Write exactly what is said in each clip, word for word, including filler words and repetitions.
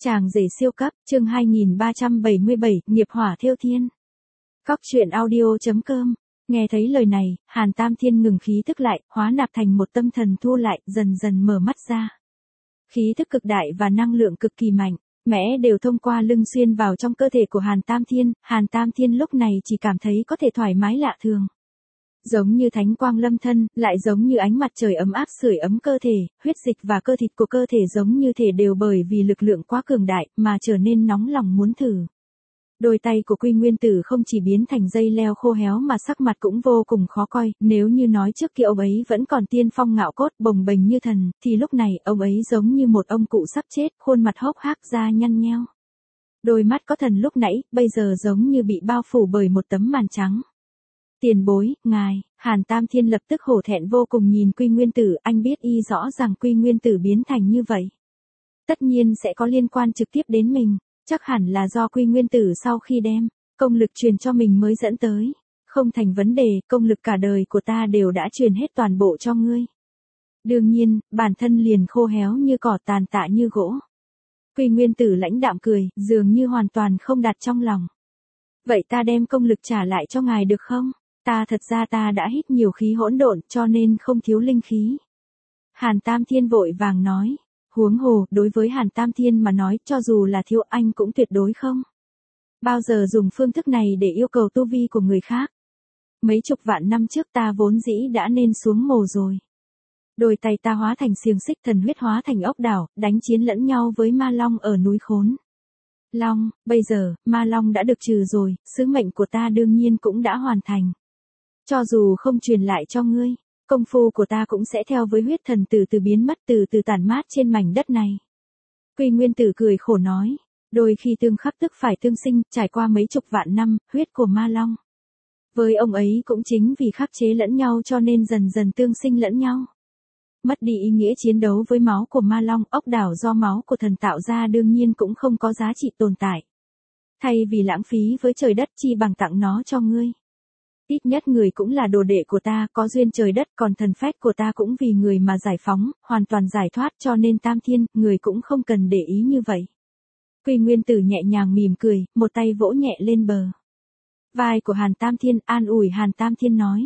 Chàng rể siêu cấp, chương hai nghìn ba trăm bảy mươi bảy, nghiệp hỏa thiêu thiên. Cóc truyện audio chấm com. Nghe thấy lời này, Hàn Tam Thiên ngừng khí thức lại, hóa nạp thành một tâm thần thu lại, dần dần mở mắt ra. Khí thức cực đại và năng lượng cực kỳ mạnh, mẽ đều thông qua lưng xuyên vào trong cơ thể của Hàn Tam Thiên. Hàn Tam Thiên lúc này chỉ cảm thấy có thể thoải mái lạ thường. Giống như thánh quang lâm thân, lại giống như ánh mặt trời ấm áp sưởi ấm cơ thể, huyết dịch và cơ thịt của cơ thể giống như thể đều bởi vì lực lượng quá cường đại mà trở nên nóng lòng muốn thử. Đôi tay của Quy Nguyên Tử không chỉ biến thành dây leo khô héo mà sắc mặt cũng vô cùng khó coi, nếu như nói trước kia ông ấy vẫn còn tiên phong ngạo cốt bồng bềnh như thần, thì lúc này ông ấy giống như một ông cụ sắp chết, khuôn mặt hốc hác da nhăn nheo. Đôi mắt có thần lúc nãy, bây giờ giống như bị bao phủ bởi một tấm màn trắng. Tiền bối, ngài, Hàn Tam Thiên lập tức hổ thẹn vô cùng nhìn Quy Nguyên Tử, anh biết y rõ rằng Quy Nguyên Tử biến thành như vậy. Tất nhiên sẽ có liên quan trực tiếp đến mình, chắc hẳn là do Quy Nguyên Tử sau khi đem công lực truyền cho mình mới dẫn tới. Không thành vấn đề, công lực cả đời của ta đều đã truyền hết toàn bộ cho ngươi. Đương nhiên, bản thân liền khô héo như cỏ tàn tạ như gỗ. Quy Nguyên Tử lãnh đạm cười, dường như hoàn toàn không đặt trong lòng. Vậy ta đem công lực trả lại cho ngài được không? Ta thật ra ta đã hít nhiều khí hỗn độn cho nên không thiếu linh khí. Hàn Tam Thiên vội vàng nói. Huống hồ, đối với Hàn Tam Thiên mà nói, cho dù là thiếu anh cũng tuyệt đối không bao giờ dùng phương thức này để yêu cầu tu vi của người khác. Mấy chục vạn năm trước ta vốn dĩ đã nên xuống mồ rồi. Đôi tay ta hóa thành xiềng xích, thần huyết hóa thành ốc đảo, đánh chiến lẫn nhau với ma long ở núi Khốn Long. Bây giờ, ma long đã được trừ rồi, sứ mệnh của ta đương nhiên cũng đã hoàn thành. Cho dù không truyền lại cho ngươi, công phu của ta cũng sẽ theo với huyết thần từ từ biến mất, từ từ tàn mát trên mảnh đất này. Quy Nguyên Tử cười khổ nói, đôi khi tương khắc tức phải tương sinh, trải qua mấy chục vạn năm, huyết của ma long với ông ấy cũng chính vì khắc chế lẫn nhau cho nên dần dần tương sinh lẫn nhau. Mất đi ý nghĩa chiến đấu với máu của ma long, ốc đảo do máu của thần tạo ra đương nhiên cũng không có giá trị tồn tại. Thay vì lãng phí với trời đất, chi bằng tặng nó cho ngươi. Ít nhất người cũng là đồ đệ của ta, có duyên trời đất, còn thần phách của ta cũng vì người mà giải phóng, hoàn toàn giải thoát, cho nên Tam Thiên, người cũng không cần để ý như vậy. Quy Nguyên Tử nhẹ nhàng mỉm cười, một tay vỗ nhẹ lên bờ vai của Hàn Tam Thiên, an ủi Hàn Tam Thiên nói.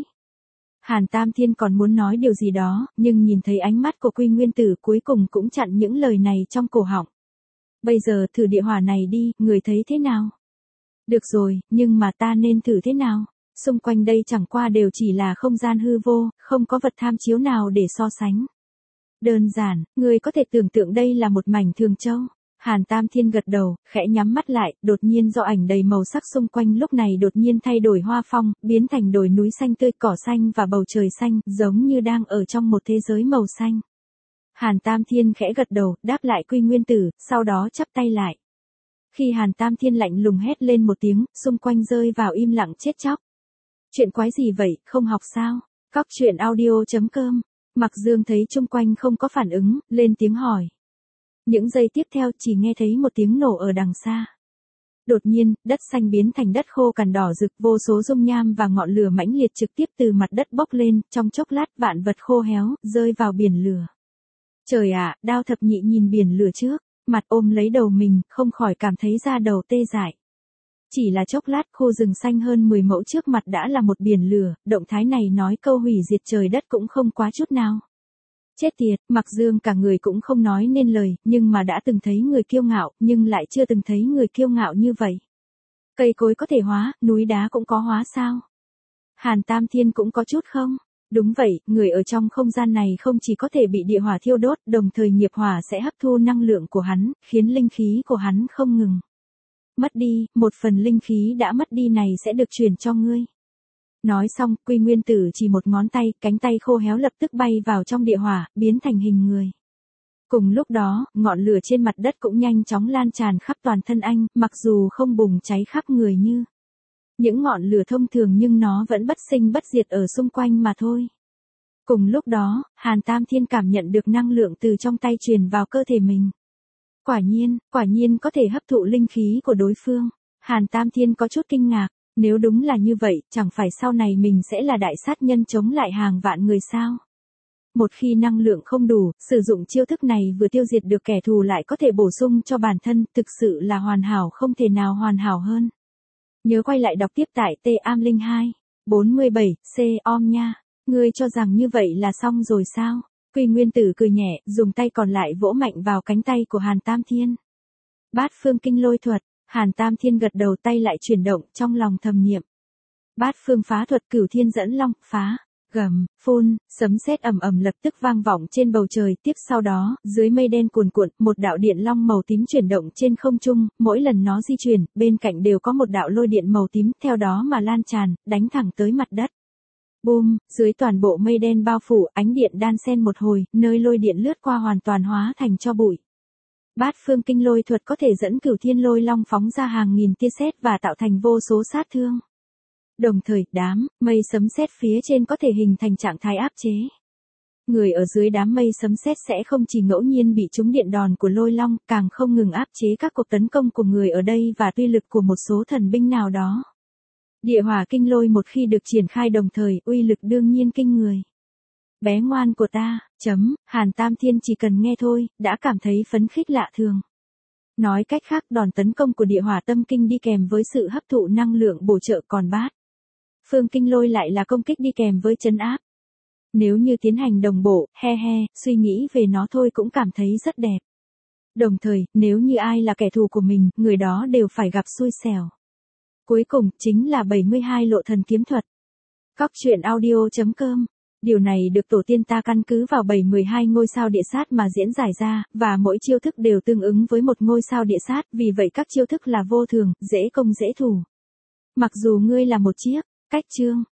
Hàn Tam Thiên còn muốn nói điều gì đó, nhưng nhìn thấy ánh mắt của Quy Nguyên Tử cuối cùng cũng chặn những lời này trong cổ họng. Bây giờ thử địa hỏa này đi, người thấy thế nào? Được rồi, nhưng mà ta nên thử thế nào? Xung quanh đây chẳng qua đều chỉ là không gian hư vô, không có vật tham chiếu nào để so sánh. Đơn giản, người có thể tưởng tượng đây là một mảnh thường châu. Hàn Tam Thiên gật đầu, khẽ nhắm mắt lại, đột nhiên do ảnh đầy màu sắc xung quanh lúc này đột nhiên thay đổi hoa phong, biến thành đồi núi xanh tươi, cỏ xanh và bầu trời xanh, giống như đang ở trong một thế giới màu xanh. Hàn Tam Thiên khẽ gật đầu, đáp lại Quy Nguyên Tử, sau đó chắp tay lại. Khi Hàn Tam Thiên lạnh lùng hét lên một tiếng, xung quanh rơi vào im lặng chết chóc. Chuyện quái gì vậy, không học sao? Cóc truyện audio chấm com. Mặc Dương thấy chung quanh không có phản ứng, lên tiếng hỏi. Những giây tiếp theo chỉ nghe thấy một tiếng nổ ở đằng xa. Đột nhiên, đất xanh biến thành đất khô cằn đỏ rực, vô số dung nham và ngọn lửa mãnh liệt trực tiếp từ mặt đất bốc lên, trong chốc lát vạn vật khô héo, rơi vào biển lửa. Trời ạ, Đao Thập Nhị nhìn biển lửa trước, mặt ôm lấy đầu mình, không khỏi cảm thấy da đầu tê dại. Chỉ là chốc lát, khu rừng xanh hơn mười mẫu trước mặt đã là một biển lửa, động thái này nói câu hủy diệt trời đất cũng không quá chút nào. Chết tiệt, Mặc Dương cả người cũng không nói nên lời, nhưng mà đã từng thấy người kiêu ngạo, nhưng lại chưa từng thấy người kiêu ngạo như vậy. Cây cối có thể hóa, núi đá cũng có hóa sao? Hàn Tam Thiên cũng có chút không? Đúng vậy, người ở trong không gian này không chỉ có thể bị địa hỏa thiêu đốt, đồng thời nghiệp hỏa sẽ hấp thu năng lượng của hắn, khiến linh khí của hắn không ngừng mất đi, một phần linh khí đã mất đi này sẽ được truyền cho ngươi. Nói xong, Quy Nguyên Tử chỉ một ngón tay, cánh tay khô héo lập tức bay vào trong địa hỏa, biến thành hình người. Cùng lúc đó, ngọn lửa trên mặt đất cũng nhanh chóng lan tràn khắp toàn thân anh, mặc dù không bùng cháy khắp người như những ngọn lửa thông thường nhưng nó vẫn bất sinh bất diệt ở xung quanh mà thôi. Cùng lúc đó, Hàn Tam Thiên cảm nhận được năng lượng từ trong tay truyền vào cơ thể mình. Quả nhiên, quả nhiên có thể hấp thụ linh khí của đối phương. Hàn Tam Thiên có chút kinh ngạc, nếu đúng là như vậy, chẳng phải sau này mình sẽ là đại sát nhân chống lại hàng vạn người sao? Một khi năng lượng không đủ, sử dụng chiêu thức này vừa tiêu diệt được kẻ thù lại có thể bổ sung cho bản thân, thực sự là hoàn hảo không thể nào hoàn hảo hơn. Nhớ quay lại đọc tiếp tại T Am Linh hai, bốn mươi bảy, C om nha. Ngươi cho rằng như vậy là xong rồi sao? Quy Nguyên Tử cười nhẹ, dùng tay còn lại vỗ mạnh vào cánh tay của Hàn Tam Thiên. Bát phương kinh lôi thuật, Hàn Tam Thiên gật đầu, tay lại chuyển động, trong lòng thầm niệm. Bát phương phá thuật cửu thiên dẫn long, phá, gầm, phun, sấm sét ầm ầm lập tức vang vọng trên bầu trời, tiếp sau đó, dưới mây đen cuồn cuộn, một đạo điện long màu tím chuyển động trên không trung, mỗi lần nó di chuyển, bên cạnh đều có một đạo lôi điện màu tím, theo đó mà lan tràn, đánh thẳng tới mặt đất. Boom, dưới toàn bộ mây đen bao phủ, ánh điện đan xen một hồi, nơi lôi điện lướt qua hoàn toàn hóa thành tro bụi. Bát phương kinh lôi thuật có thể dẫn cửu thiên lôi long phóng ra hàng nghìn tia sét và tạo thành vô số sát thương. Đồng thời, đám mây sấm sét phía trên có thể hình thành trạng thái áp chế. Người ở dưới đám mây sấm sét sẽ không chỉ ngẫu nhiên bị trúng điện đòn của lôi long, càng không ngừng áp chế các cuộc tấn công của người ở đây và uy lực của một số thần binh nào đó. Địa hỏa kinh lôi một khi được triển khai đồng thời, uy lực đương nhiên kinh người. Bé ngoan của ta, chấm, Hàn Tam Thiên chỉ cần nghe thôi, đã cảm thấy phấn khích lạ thường. Nói cách khác, đòn tấn công của địa hỏa tâm kinh đi kèm với sự hấp thụ năng lượng bổ trợ, còn bát phương kinh lôi lại là công kích đi kèm với trấn áp. Nếu như tiến hành đồng bộ, he he, suy nghĩ về nó thôi cũng cảm thấy rất đẹp. Đồng thời, nếu như ai là kẻ thù của mình, người đó đều phải gặp xui xẻo. Cuối cùng, chính là bảy mươi hai lộ thần kiếm thuật. Cóc truyện audio chấm com. Điều này được tổ tiên ta căn cứ vào bảy mươi hai ngôi sao địa sát mà diễn giải ra, và mỗi chiêu thức đều tương ứng với một ngôi sao địa sát, vì vậy các chiêu thức là vô thường, dễ công dễ thủ. Mặc dù ngươi là một chiếc, cách chương.